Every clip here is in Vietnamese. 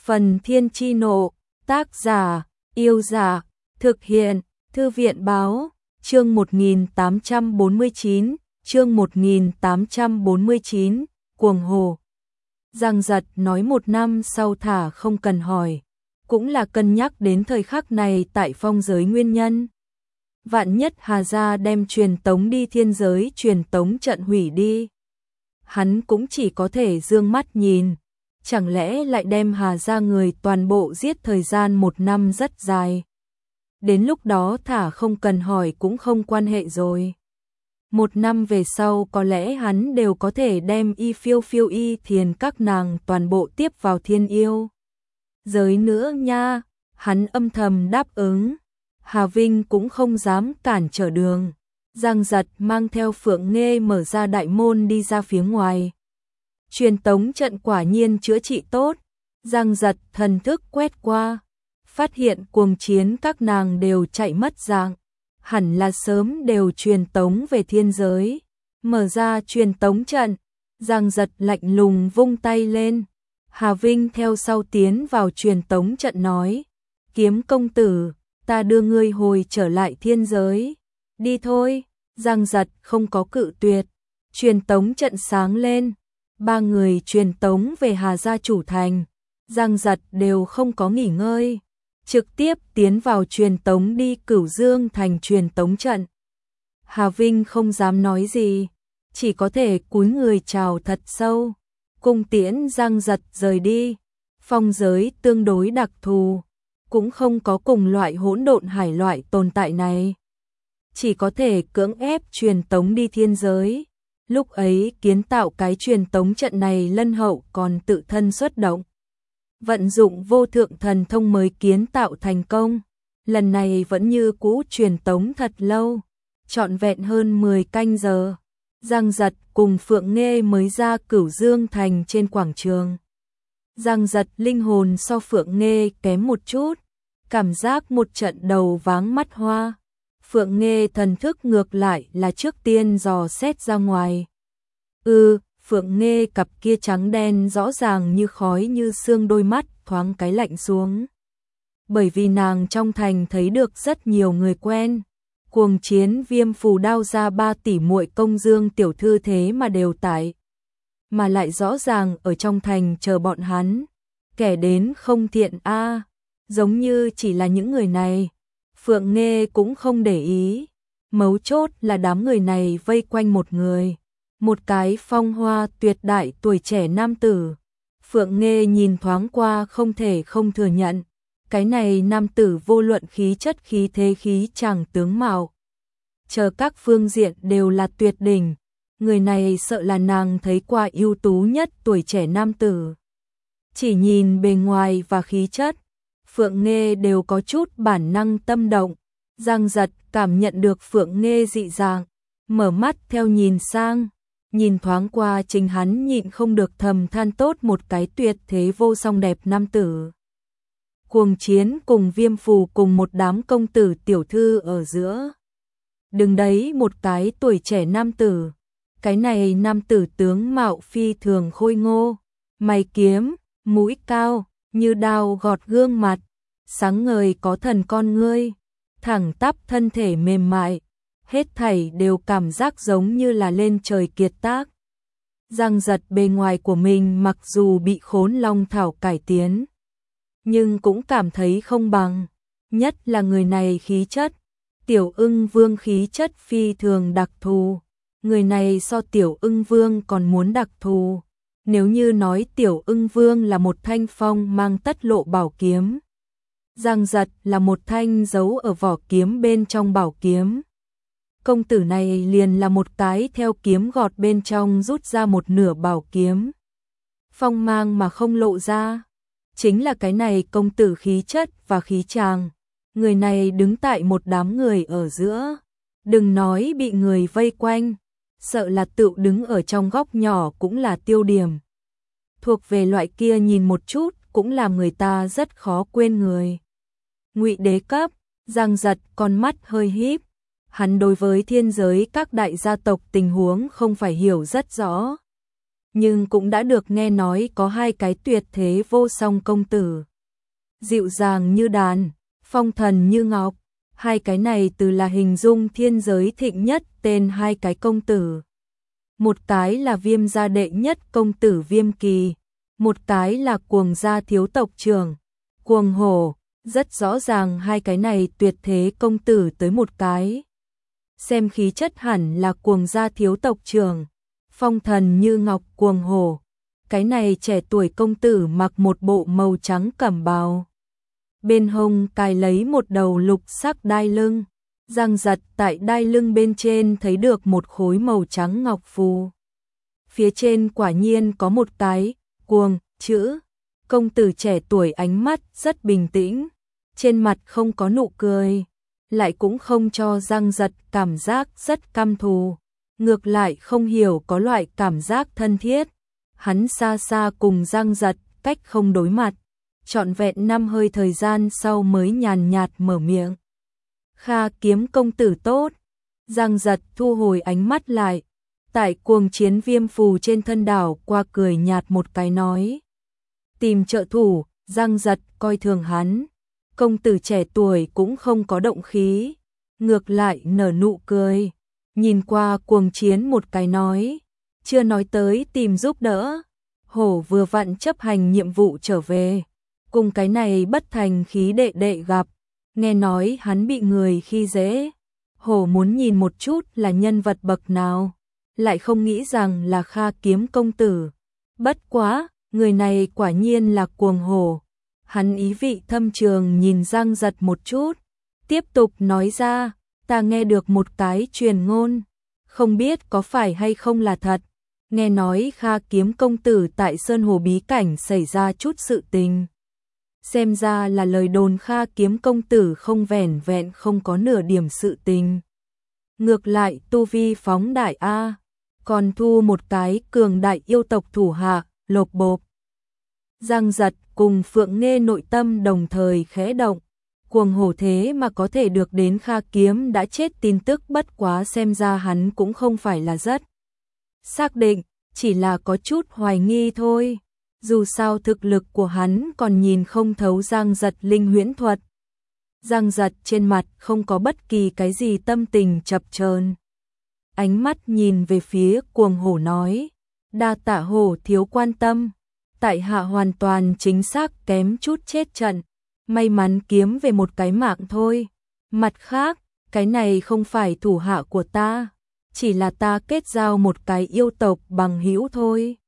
Phần Thiên Chi Nộ, tác giả, Yêu Giả, thực hiện, Thư viện Báo, chương 1849, chương 1849, Cuồng Hồ. Giang Giật nói 1 năm sau thả không cần hỏi, cũng là cân nhắc đến thời khắc này tại phong giới nguyên nhân. Vạn nhất Hà Gia đem truyền tống đi thiên giới truyền tống trận hủy đi. Hắn cũng chỉ có thể dương mắt nhìn, chẳng lẽ lại đem Hà Gia người toàn bộ giết thời gian 1 năm rất dài. Đến lúc đó thả không cần hỏi cũng không quan hệ rồi. 1 năm về sau có lẽ hắn đều có thể đem Y Phiêu Phiêu Y Thiền các nàng toàn bộ tiếp vào thiên yêu giới nữa nha. Hắn âm thầm đáp ứng. Hà Vinh cũng không dám cản trở đường. Giang Giật mang theo Phượng Nghê mở ra đại môn đi ra phía ngoài. Truyền tống trận quả nhiên chữa trị tốt. Giang Giật thần thức quét qua, phát hiện cuồng chiến các nàng đều chạy mất dạng, hẳn là sớm đều truyền tống về thiên giới. Mở ra truyền tống trận, Giang Giật lạnh lùng vung tay lên. Hà Vinh theo sau tiến vào truyền tống trận nói: Kiếm công tử, ta đưa ngươi hồi trở lại thiên giới. Đi thôi. Giang Giật không có cự tuyệt. Truyền tống trận sáng lên, 3 người truyền tống về Hà Gia chủ thành. Giang Giật đều không có nghỉ ngơi, trực tiếp tiến vào truyền tống đi Cửu Dương thành truyền tống trận. Hà Vinh không dám nói gì, chỉ có thể cúi người chào thật sâu, cung tiễn Giang Giật rời đi. Phong giới tương đối đặc thù, cũng không có cùng loại hỗn độn hải loại tồn tại này, chỉ có thể cưỡng ép truyền tống đi thiên giới. Lúc ấy kiến tạo cái truyền tống trận này Lân Hậu còn tự thân xuất động, vận dụng vô thượng thần thông mới kiến tạo thành công. Lần này vẫn như cũ truyền tống thật lâu, trọn vẹn hơn 10 canh giờ. Giang Giật cùng Phượng Nghê mới ra Cửu Dương thành trên quảng trường. Giang Giật linh hồn so Phượng Nghê kém một chút, cảm giác một trận đầu váng mắt hoa. Phượng Nghê thần thức ngược lại là trước tiên dò xét ra ngoài. Phượng Nghê cặp kia trắng đen rõ ràng như khói như sương đôi mắt thoáng cái lạnh xuống. Bởi vì nàng trong thành thấy được rất nhiều người quen. Cuồng chiến Viêm Phù Đao ra 3 tỷ muội Công Dương tiểu thư thế mà đều tại. Mà lại rõ ràng ở trong thành chờ bọn hắn. Kẻ đến không thiện a, giống như chỉ là những người này. Phượng Nghê cũng không để ý. Mấu chốt là đám người này vây quanh một người, một cái phong hoa tuyệt đại tuổi trẻ nam tử. Phượng Nghê nhìn thoáng qua không thể không thừa nhận, cái này nam tử vô luận khí chất khí thế khí chàng tướng mạo, chờ các phương diện đều là tuyệt đỉnh. Người này sợ là nàng thấy qua ưu tú nhất tuổi trẻ nam tử. Chỉ nhìn bề ngoài và khí chất, Phượng Nghê đều có chút bản năng tâm động. Giang Giật cảm nhận được Phượng Nghê dị dạng, mở mắt theo nhìn sang, nhìn thoáng qua chính hắn nhịn không được thầm than tốt một cái tuyệt thế vô song đẹp nam tử. Cuồng chiến cùng Viêm Phù cùng một đám công tử tiểu thư ở giữa. Đứng đấy một cái tuổi trẻ nam tử. Cái này nam tử tướng mạo phi thường khôi ngô, mày kiếm, mũi cao, như đao gọt gương mặt, sáng ngời có thần con ngươi, thẳng tắp thân thể mềm mại, hết thảy đều cảm giác giống như là lên trời kiệt tác. Giang Giật bề ngoài của mình mặc dù bị Khốn Long Thảo cải tiến, nhưng cũng cảm thấy không bằng, nhất là người này khí chất. Tiểu Ưng Vương khí chất phi thường đặc thù, người này so Tiểu Ưng Vương còn muốn đặc thù. Nếu như nói Tiểu Ưng Vương là một thanh phong mang tất lộ bảo kiếm, Giang Giật là một thanh giấu ở vỏ kiếm bên trong bảo kiếm. Công tử này liền là một cái theo kiếm gọt bên trong rút ra một nửa bảo kiếm, phong mang mà không lộ ra. Chính là cái này công tử khí chất và khí chàng. Người này đứng tại một đám người ở giữa, đừng nói bị người vây quanh, sợ là tự đứng ở trong góc nhỏ cũng là tiêu điểm. Thuộc về loại kia nhìn một chút cũng làm người ta rất khó quên người. Ngụy đế cấp. Giang Giật con mắt hơi híp. Hắn đối với thiên giới các đại gia tộc tình huống không phải hiểu rất rõ, nhưng cũng đã được nghe nói có hai cái tuyệt thế vô song công tử. Dịu dàng như đàn, phong thần như ngọc, hai cái này từ là hình dung thiên giới thịnh nhất tên hai cái công tử. Một cái là Viêm gia đệ nhất công tử Viêm Kỳ, một cái là Cuồng gia thiếu tộc trưởng, Cuồng Hổ. Rất rõ ràng hai cái này tuyệt thế công tử tới một cái. Xem khí chất hẳn là Cuồng gia thiếu tộc trưởng, phong thần như ngọc Cuồng Hổ. Cái này trẻ tuổi công tử mặc một bộ màu trắng cẩm bào. Bên hông cài lấy một đầu lục sắc đai lưng, giang giật tại đai lưng bên trên thấy được một khối màu trắng ngọc phù. Phía trên quả nhiên có một cái Cuồng chữ. Công tử trẻ tuổi ánh mắt rất bình tĩnh, trên mặt không có nụ cười, lại cũng không cho Giang Giật cảm giác rất căm thù, ngược lại không hiểu có loại cảm giác thân thiết. Hắn xa xa cùng Giang Giật cách không đối mặt, trọn vẹn 5 hơi thời gian sau mới nhàn nhạt mở miệng. Kha Kiếm công tử tốt. Giang Giật thu hồi ánh mắt lại, tại cuồng chiến viêm phù trên thân đảo qua cười nhạt một cái nói. Tìm trợ thủ, Giang Giật coi thường hắn. Công tử trẻ tuổi cũng không có động khí, ngược lại nở nụ cười, nhìn qua cuồng chiến một cái nói, chưa nói tới tìm giúp đỡ. Hổ vừa vặn chấp hành nhiệm vụ trở về, cùng cái này bất thành khí đệ đệ gặp, nghe nói hắn bị người khi dễ. Hổ muốn nhìn một chút là nhân vật bậc nào, lại không nghĩ rằng là Kha Kiếm công tử. Bất quá, người này quả nhiên là Cuồng Hổ. Hắn ý vị thâm trường nhìn Giang Giật một chút, tiếp tục nói ra, ta nghe được một cái truyền ngôn, không biết có phải hay không là thật. Nghe nói Kha Kiếm công tử tại Sơn Hồ bí cảnh xảy ra chút sự tình. Xem ra là lời đồn Kha Kiếm công tử không vẻn vẹn không có nửa điểm sự tình. Ngược lại tu vi phóng đại A, còn thu một cái cường đại yêu tộc thủ hạ, lộp bộp. Giang Giật cùng Phượng Nghê nội tâm đồng thời khẽ động, Cuồng Hổ thế mà có thể được đến Kha Kiếm đã chết tin tức, bất quá xem ra hắn cũng không phải là rất xác định, chỉ là có chút hoài nghi thôi. Dù sao thực lực của hắn còn nhìn không thấu Giang Giật linh huyễn thuật. Giang Giật trên mặt không có bất kỳ cái gì tâm tình chập chờn, ánh mắt nhìn về phía Cuồng Hổ nói, đa tạ Hổ thiếu quan tâm, tại hạ hoàn toàn chính xác kém chút chết trận, may mắn kiếm về một cái mạng thôi. Mặt khác, cái này không phải thủ hạ của ta, chỉ là ta kết giao một cái yêu tộc bằng hữu thôi.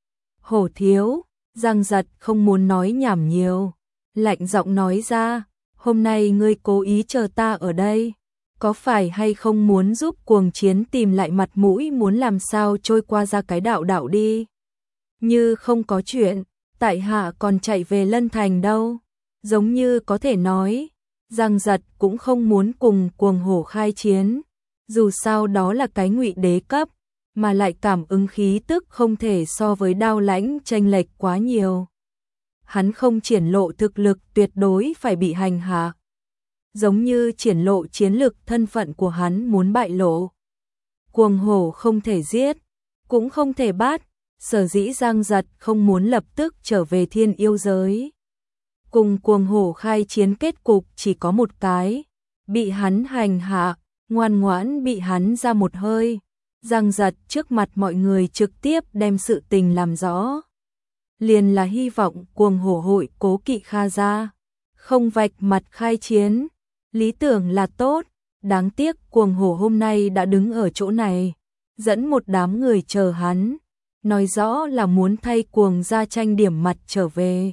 Hổ thiếu, Giang Giật không muốn nói nhảm nhiều, lạnh giọng nói ra, hôm nay ngươi cố ý chờ ta ở đây, có phải hay không muốn giúp cuồng chiến tìm lại mặt mũi, muốn làm sao trôi qua ra cái đạo đạo đi. Như không có chuyện, tại hạ còn chạy về Lân Thành đâu. Giống như có thể nói, Giang Giật cũng không muốn cùng Cuồng Hổ khai chiến, dù sao đó là cái ngụy đế cấp, mà lại cảm ứng khí tức không thể so với Đao Lãnh chênh lệch quá nhiều. Hắn không triển lộ thực lực tuyệt đối phải bị hành hạ. Giống như triển lộ chiến lực, thân phận của hắn muốn bại lộ. Cuồng Hổ không thể giết, cũng không thể bắt, sở dĩ Giang Giật không muốn lập tức trở về Thiên Yêu giới. Cùng Cuồng Hổ khai chiến kết cục chỉ có một cái, bị hắn hành hạ, ngoan ngoãn bị hắn ra một hơi. Giang Giật trước mặt mọi người trực tiếp đem sự tình làm rõ. Liền là hy vọng Cuồng Hổ hội cố kỵ Kha gia, không vạch mặt khai chiến. Lý tưởng là tốt, đáng tiếc Cuồng Hổ hôm nay đã đứng ở chỗ này, dẫn một đám người chờ hắn, nói rõ là muốn thay Cuồng gia tranh điểm mặt trở về.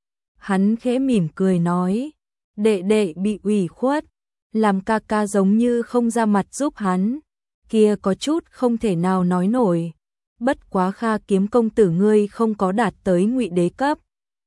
Hắn khẽ mỉm cười nói, đệ đệ bị ủy khuất, làm ca ca giống như không ra mặt giúp hắn, kia có chút không thể nào nói nổi. Bất quá Kha Kiếm công tử ngươi không có đạt tới ngụy đế cấp,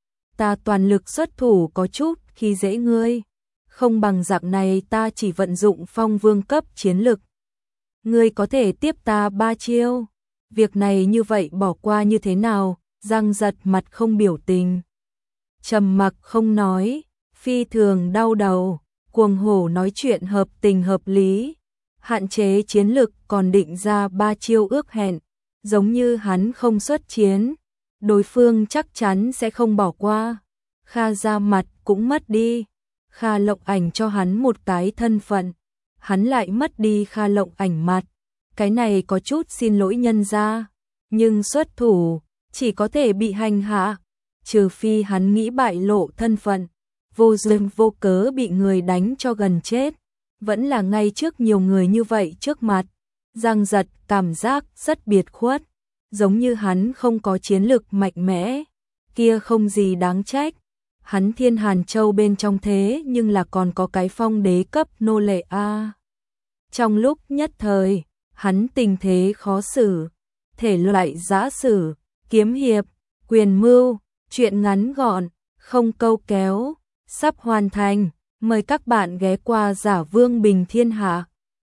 ta toàn lực xuất thủ có chút khi dễ ngươi, không bằng dạng này ta chỉ vận dụng phong vương cấp chiến lực, ngươi có thể tiếp ta 3 chiêu. Việc này như vậy bỏ qua như thế nào? Giang Giật mặt không biểu tình, trầm mặc không nói, phi thường đau đầu. Cuồng Hổ nói chuyện hợp tình hợp lý, hạn chế chiến lực còn định ra 3 chiêu ước hẹn, giống như hắn không xuất chiến, đối phương chắc chắn sẽ không bỏ qua. Kha gia mặt cũng mất đi, Kha Lộng Ảnh cho hắn một cái thân phận, hắn lại mất đi Kha Lộng Ảnh mặt, cái này có chút xin lỗi nhân gia, nhưng xuất thủ chỉ có thể bị hành hạ, trừ phi hắn nghĩ bại lộ thân phận, vô duyên vô cớ bị người đánh cho gần chết, vẫn là ngay trước nhiều người như vậy trước mặt. Giang Giật cảm giác rất biệt khuất, giống như hắn không có chiến lực mạnh mẽ, kia không gì đáng trách. Hắn Thiên Hàn Châu bên trong thế nhưng là còn có cái phong đế cấp nô lệ a. Trong lúc nhất thời, hắn tình thế khó xử, thể loại giã sử, kiếm hiệp, quyền mưu, truyện ngắn gọn, không câu kéo, sắp hoàn thành. Mời các bạn ghé qua Giả Vương Bình Thiên Hạ.